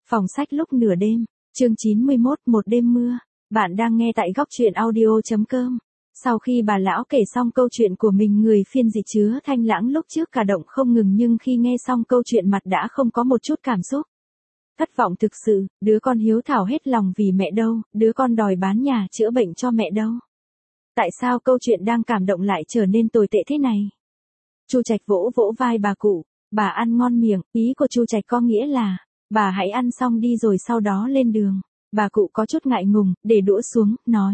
Phòng sách lúc nửa đêm, chương 91, một đêm mưa. Bạn đang nghe tại góc truyện audio.com. Sau khi bà lão kể xong câu chuyện của mình, người phiên dịch Chứa Thanh Lãng lúc trước cả động không ngừng, nhưng khi nghe xong câu chuyện mặt đã không có một chút cảm xúc. Thất vọng thực sự, đứa con hiếu thảo hết lòng vì mẹ đâu, đứa con đòi bán nhà chữa bệnh cho mẹ đâu. Tại sao câu chuyện đang cảm động lại trở nên tồi tệ thế này? Chu Trạch vỗ vỗ vai bà cụ, bà ăn ngon miệng, ý của Chu Trạch có nghĩa là, bà hãy ăn xong đi rồi sau đó lên đường. Bà cụ có chút ngại ngùng, để đũa xuống, nói.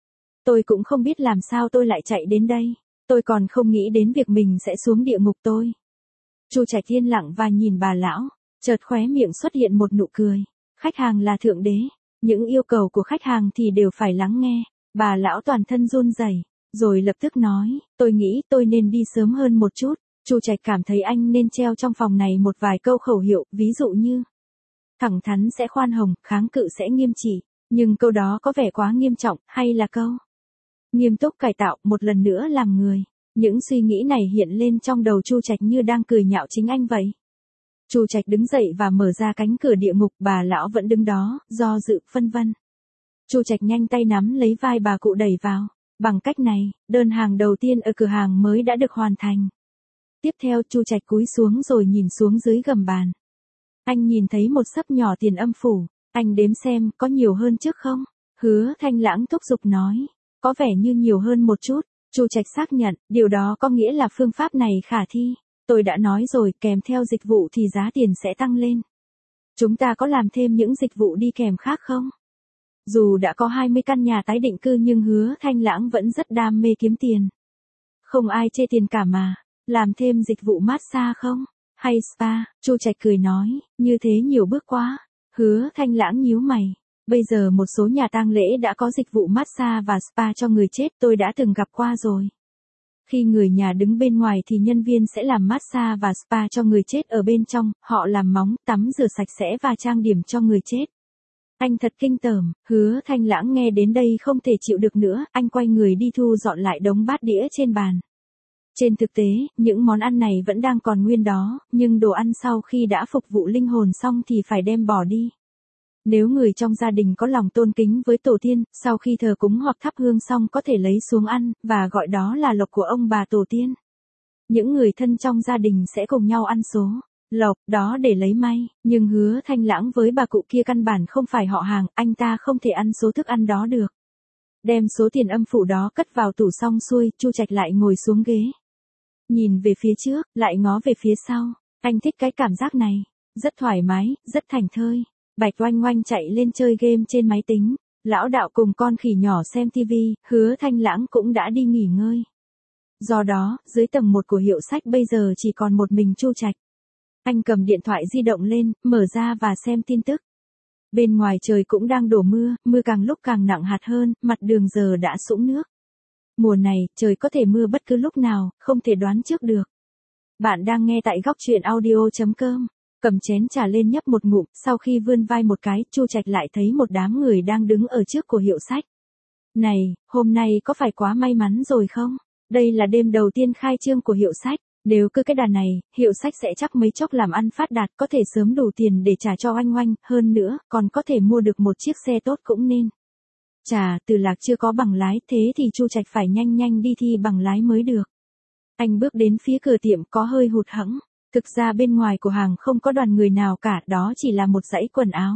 Tôi cũng không biết làm sao tôi lại chạy đến đây. Tôi còn không nghĩ đến việc mình sẽ xuống địa ngục tôi. Chu Trạch yên lặng và nhìn bà lão, chợt khóe miệng xuất hiện một nụ cười. Khách hàng là thượng đế, những yêu cầu của khách hàng thì đều phải lắng nghe. Bà lão toàn thân run rẩy, rồi lập tức nói, tôi nghĩ tôi nên đi sớm hơn một chút. Chu Trạch cảm thấy anh nên treo trong phòng này một vài câu khẩu hiệu, ví dụ như thẳng thắn sẽ khoan hồng, kháng cự sẽ nghiêm trị. Nhưng câu đó có vẻ quá nghiêm trọng, hay là câu nghiêm túc cải tạo, một lần nữa làm người. Những suy nghĩ này hiện lên trong đầu Chu Trạch như đang cười nhạo chính anh vậy. Chu Trạch đứng dậy và mở ra cánh cửa địa ngục, bà lão vẫn đứng đó, do dự, phân vân. Chu Trạch nhanh tay nắm lấy vai bà cụ đẩy vào. Bằng cách này, đơn hàng đầu tiên ở cửa hàng mới đã được hoàn thành. Tiếp theo Chu Trạch cúi xuống rồi nhìn xuống dưới gầm bàn. Anh nhìn thấy một xấp nhỏ tiền âm phủ, anh đếm xem có nhiều hơn trước không? Hứa Thanh Lãng thúc giục nói, có vẻ như nhiều hơn một chút. Chu Trạch xác nhận, điều đó có nghĩa là phương pháp này khả thi. Tôi đã nói rồi, kèm theo dịch vụ thì giá tiền sẽ tăng lên. Chúng ta có làm thêm những dịch vụ đi kèm khác không? Dù đã có 20 căn nhà tái định cư nhưng Hứa Thanh Lãng vẫn rất đam mê kiếm tiền. Không ai chê tiền cả mà, làm thêm dịch vụ massage không? Hay spa? Chu Trạch cười nói, như thế nhiều bước quá. Hứa Thanh Lãng nhíu mày. Bây giờ một số nhà tang lễ đã có dịch vụ massage và spa cho người chết, tôi đã từng gặp qua rồi. Khi người nhà đứng bên ngoài thì nhân viên sẽ làm massage và spa cho người chết ở bên trong, họ làm móng, tắm rửa sạch sẽ và trang điểm cho người chết. Anh thật kinh tởm. Hứa Thanh Lãng nghe đến đây không thể chịu được nữa, anh quay người đi thu dọn lại đống bát đĩa trên bàn. Trên thực tế, những món ăn này vẫn đang còn nguyên đó, nhưng đồ ăn sau khi đã phục vụ linh hồn xong thì phải đem bỏ đi. Nếu người trong gia đình có lòng tôn kính với tổ tiên, sau khi thờ cúng hoặc thắp hương xong có thể lấy xuống ăn, và gọi đó là lộc của ông bà tổ tiên. Những người thân trong gia đình sẽ cùng nhau ăn số lộc đó để lấy may, nhưng Hứa Thanh Lãng với bà cụ kia căn bản không phải họ hàng, anh ta không thể ăn số thức ăn đó được. Đem số tiền âm phủ đó cất vào tủ xong xuôi, Chu Trạch lại ngồi xuống ghế. Nhìn về phía trước, lại ngó về phía sau. Anh thích cái cảm giác này. Rất thoải mái, rất thảnh thơi. Bạch Oanh Oanh chạy lên chơi game trên máy tính. Lão đạo cùng con khỉ nhỏ xem tivi, Hứa Thanh Lãng cũng đã đi nghỉ ngơi. Do đó, dưới tầng 1 của hiệu sách bây giờ chỉ còn một mình Chu Trạch. Anh cầm điện thoại di động lên, mở ra và xem tin tức. Bên ngoài trời cũng đang đổ mưa, mưa càng lúc càng nặng hạt hơn, mặt đường giờ đã sũng nước. Mùa này, trời có thể mưa bất cứ lúc nào, không thể đoán trước được. Bạn đang nghe tại góc truyện audio.com. Cầm chén trà lên nhấp một ngụm, sau khi vươn vai một cái, Chu Trạch lại thấy một đám người đang đứng ở trước của hiệu sách. Này, hôm nay có phải quá may mắn rồi không? Đây là đêm đầu tiên khai trương của hiệu sách. Nếu cứ cái đà này, hiệu sách sẽ chắc mấy chốc làm ăn phát đạt, có thể sớm đủ tiền để trả cho Oanh Oanh, hơn nữa, còn có thể mua được một chiếc xe tốt cũng nên. Chà, Từ Lạc chưa có bằng lái, thế thì Chu Trạch phải nhanh nhanh đi thi bằng lái mới được. Anh bước đến phía cửa tiệm có hơi hụt hẫng. Thực ra bên ngoài của hàng không có đoàn người nào cả, đó chỉ là một dãy quần áo.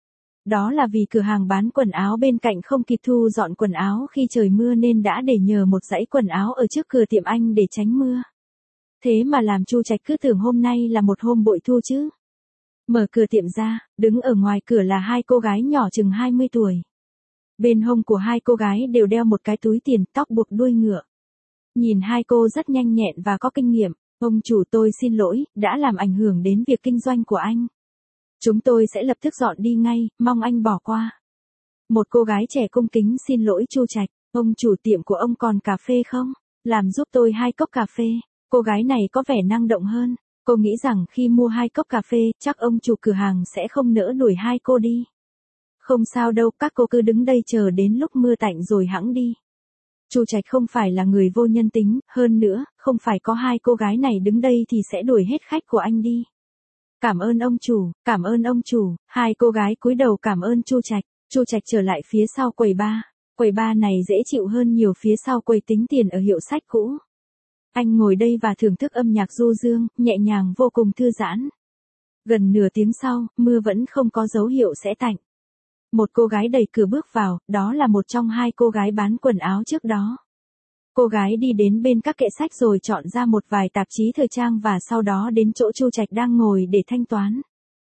Đó là vì cửa hàng bán quần áo bên cạnh không kịp thu dọn quần áo khi trời mưa nên đã để nhờ một dãy quần áo ở trước cửa tiệm anh để tránh mưa. Thế mà làm Chu Trạch cứ tưởng hôm nay là một hôm bội thu chứ. Mở cửa tiệm ra, đứng ở ngoài cửa là hai cô gái nhỏ chừng 20 tuổi. Bên hông của hai cô gái đều đeo một cái túi tiền, tóc buộc đuôi ngựa. Nhìn hai cô rất nhanh nhẹn và có kinh nghiệm. Ông chủ, tôi xin lỗi, đã làm ảnh hưởng đến việc kinh doanh của anh. Chúng tôi sẽ lập tức dọn đi ngay, mong anh bỏ qua. Một cô gái trẻ cung kính xin lỗi Chu Trạch. Ông chủ, tiệm của ông còn cà phê không? Làm giúp tôi 2 cốc cà phê. Cô gái này có vẻ năng động hơn. Cô nghĩ rằng khi mua 2 cốc cà phê, chắc ông chủ cửa hàng sẽ không nỡ đuổi hai cô đi. Không sao đâu, các cô cứ đứng đây chờ đến lúc mưa tạnh rồi hẵng đi. Chu Trạch không phải là người vô nhân tính, hơn nữa, không phải có hai cô gái này đứng đây thì sẽ đuổi hết khách của anh đi. Cảm ơn ông chủ, cảm ơn ông chủ. Hai cô gái cúi đầu cảm ơn Chu Trạch. Chu Trạch trở lại phía sau quầy bar. Quầy bar này dễ chịu hơn nhiều phía sau quầy tính tiền ở hiệu sách cũ. Anh ngồi đây và thưởng thức âm nhạc du dương, nhẹ nhàng vô cùng thư giãn. Gần nửa tiếng sau, mưa vẫn không có dấu hiệu sẽ tạnh. Một cô gái đẩy cửa bước vào, đó là một trong hai cô gái bán quần áo trước đó. Cô gái đi đến bên các kệ sách rồi chọn ra một vài tạp chí thời trang và sau đó đến chỗ Chu Trạch đang ngồi để thanh toán.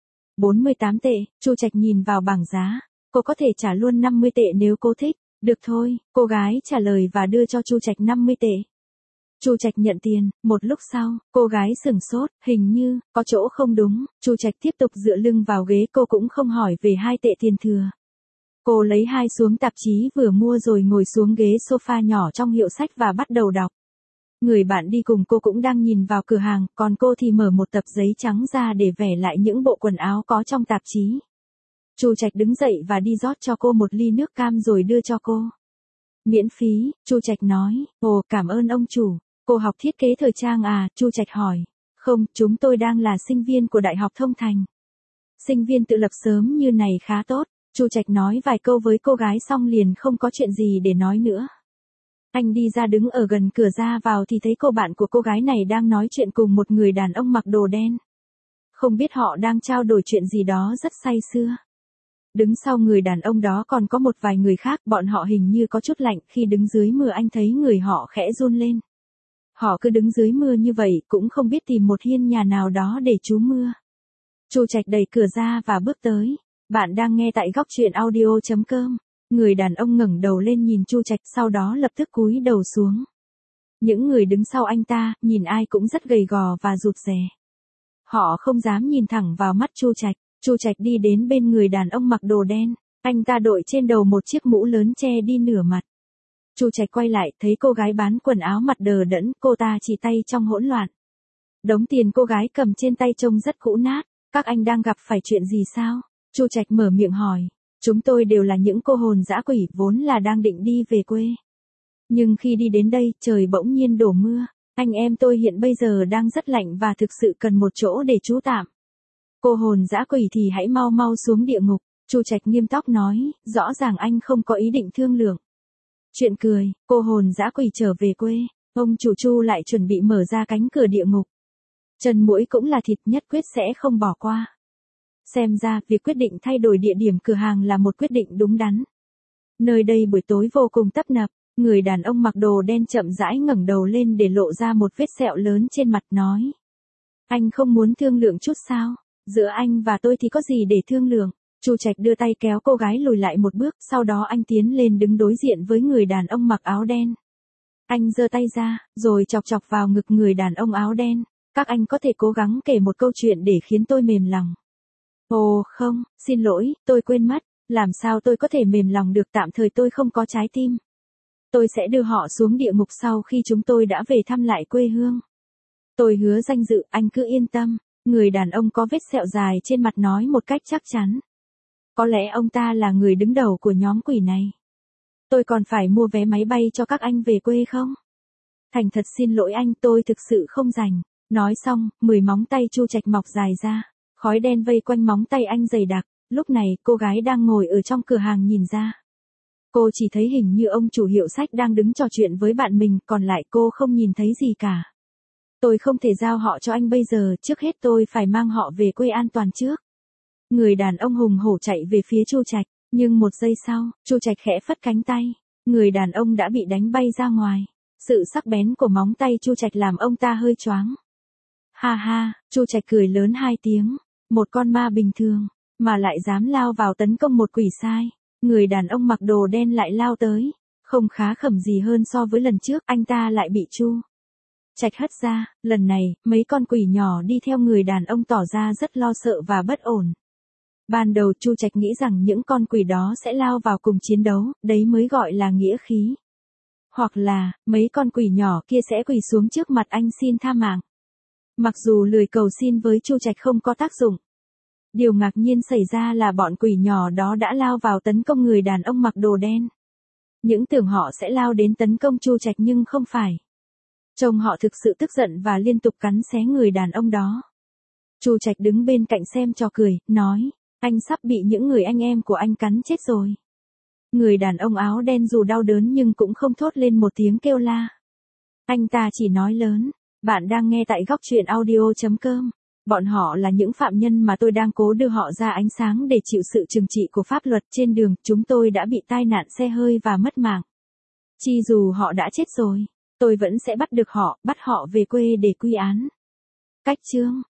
48 tệ, Chu Trạch nhìn vào bảng giá. Cô có thể trả luôn 50 tệ nếu cô thích. Được thôi, cô gái trả lời và đưa cho Chu Trạch 50 tệ. Chu Trạch nhận tiền, một lúc sau, cô gái sửng sốt, hình như có chỗ không đúng. Chu Trạch tiếp tục dựa lưng vào ghế, cô cũng không hỏi về 2 tệ tiền thừa. Cô lấy hai xuống tạp chí vừa mua rồi ngồi xuống ghế sofa nhỏ trong hiệu sách và bắt đầu đọc. Người bạn đi cùng cô cũng đang nhìn vào cửa hàng, còn cô thì mở một tập giấy trắng ra để vẽ lại những bộ quần áo có trong tạp chí. Chu Trạch đứng dậy và đi rót cho cô một ly nước cam rồi đưa cho cô. Miễn phí, Chu Trạch nói. Ồ, cảm ơn ông chủ. Cô học thiết kế thời trang à? Chu Trạch hỏi. Không, chúng tôi đang là sinh viên của Đại học Thông Thành. Sinh viên tự lập sớm như này khá tốt. Chu Trạch nói vài câu với cô gái xong liền không có chuyện gì để nói nữa. Anh đi ra đứng ở gần cửa ra vào thì thấy cô bạn của cô gái này đang nói chuyện cùng một người đàn ông mặc đồ đen. Không biết họ đang trao đổi chuyện gì đó rất say sưa. Đứng sau người đàn ông đó còn có một vài người khác, bọn họ hình như có chút lạnh, khi đứng dưới mưa anh thấy người họ khẽ run lên. Họ cứ đứng dưới mưa như vậy, cũng không biết tìm một hiên nhà nào đó để trú mưa. Chu Trạch đẩy cửa ra và bước tới. Bạn đang nghe tại góc truyện audio.com. Người đàn ông ngẩng đầu lên nhìn Chu Trạch, sau đó lập tức cúi đầu xuống. Những người đứng sau anh ta, nhìn ai cũng rất gầy gò và rụt rè. Họ không dám nhìn thẳng vào mắt Chu Trạch. Chu Trạch đi đến bên người đàn ông mặc đồ đen. Anh ta đội trên đầu một chiếc mũ lớn che đi nửa mặt. Chu Trạch quay lại, thấy cô gái bán quần áo mặt đờ đẫn, cô ta chỉ tay trong hỗn loạn. Đống tiền cô gái cầm trên tay trông rất cũ nát. Các anh đang gặp phải chuyện gì sao? Chu Trạch mở miệng hỏi. Chúng tôi đều là những cô hồn dã quỷ, vốn là đang định đi về quê. Nhưng khi đi đến đây, trời bỗng nhiên đổ mưa. Anh em tôi hiện bây giờ đang rất lạnh và thực sự cần một chỗ để trú tạm. Cô hồn dã quỷ thì hãy mau mau xuống địa ngục. Chu Trạch nghiêm túc nói, rõ ràng anh không có ý định thương lượng. Chuyện cười, cô hồn dã quỷ trở về quê. Ông chủ Chu lại chuẩn bị mở ra cánh cửa địa ngục. Chân muỗi cũng là thịt, nhất quyết sẽ không bỏ qua. Xem ra, việc quyết định thay đổi địa điểm cửa hàng là một quyết định đúng đắn. Nơi đây buổi tối vô cùng tấp nập, người đàn ông mặc đồ đen chậm rãi ngẩng đầu lên để lộ ra một vết sẹo lớn trên mặt, nói. Anh không muốn thương lượng chút sao? Giữa anh và tôi thì có gì để thương lượng? Chu Trạch đưa tay kéo cô gái lùi lại một bước, sau đó anh tiến lên đứng đối diện với người đàn ông mặc áo đen. Anh giơ tay ra, rồi chọc chọc vào ngực người đàn ông áo đen. Các anh có thể cố gắng kể một câu chuyện để khiến tôi mềm lòng. Ồ không, xin lỗi, tôi quên mất, làm sao tôi có thể mềm lòng được, tạm thời tôi không có trái tim. Tôi sẽ đưa họ xuống địa ngục sau khi chúng tôi đã về thăm lại quê hương. Tôi hứa danh dự, anh cứ yên tâm. Người đàn ông có vết sẹo dài trên mặt nói một cách chắc chắn. Có lẽ ông ta là người đứng đầu của nhóm quỷ này. Tôi còn phải mua vé máy bay cho các anh về quê không? Thành thật xin lỗi anh, tôi thực sự không rảnh. Nói xong, 10 móng tay Chu Trạch mọc dài ra. Khói đen vây quanh móng tay anh dày đặc. Lúc này, cô gái đang ngồi ở trong cửa hàng nhìn ra. Cô chỉ thấy hình như ông chủ hiệu sách đang đứng trò chuyện với bạn mình, còn lại cô không nhìn thấy gì cả. Tôi không thể giao họ cho anh bây giờ, trước hết tôi phải mang họ về quê an toàn trước. Người đàn ông hùng hổ chạy về phía Chu Trạch, nhưng một giây sau, Chu Trạch khẽ phất cánh tay. Người đàn ông đã bị đánh bay ra ngoài. Sự sắc bén của móng tay Chu Trạch làm ông ta hơi choáng. Ha ha, Chu Trạch cười lớn 2 tiếng. Một con ma bình thường, mà lại dám lao vào tấn công một quỷ sai. Người đàn ông mặc đồ đen lại lao tới. Không khá khẩm gì hơn so với lần trước, anh ta lại bị Chu Trạch hất ra. Lần này, mấy con quỷ nhỏ đi theo người đàn ông tỏ ra rất lo sợ và bất ổn. Ban đầu Chu Trạch nghĩ rằng những con quỷ đó sẽ lao vào cùng chiến đấu, đấy mới gọi là nghĩa khí. Hoặc là, mấy con quỷ nhỏ kia sẽ quỳ xuống trước mặt anh xin tha mạng. Mặc dù lời cầu xin với Chu Trạch không có tác dụng. Điều ngạc nhiên xảy ra là bọn quỷ nhỏ đó đã lao vào tấn công người đàn ông mặc đồ đen. Những tưởng họ sẽ lao đến tấn công Chu Trạch nhưng không phải. Trông họ thực sự tức giận và liên tục cắn xé người đàn ông đó. Chu Trạch đứng bên cạnh xem trò cười, nói, anh sắp bị những người anh em của anh cắn chết rồi. Người đàn ông áo đen dù đau đớn nhưng cũng không thốt lên một tiếng kêu la. Anh ta chỉ nói lớn, bạn đang nghe tại góc truyện audio.com. Bọn họ là những phạm nhân mà tôi đang cố đưa họ ra ánh sáng để chịu sự trừng trị của pháp luật. Trên đường, chúng tôi đã bị tai nạn xe hơi và mất mạng. Chi dù họ đã chết rồi, tôi vẫn sẽ bắt được họ, bắt họ về quê để quy án. Cách chương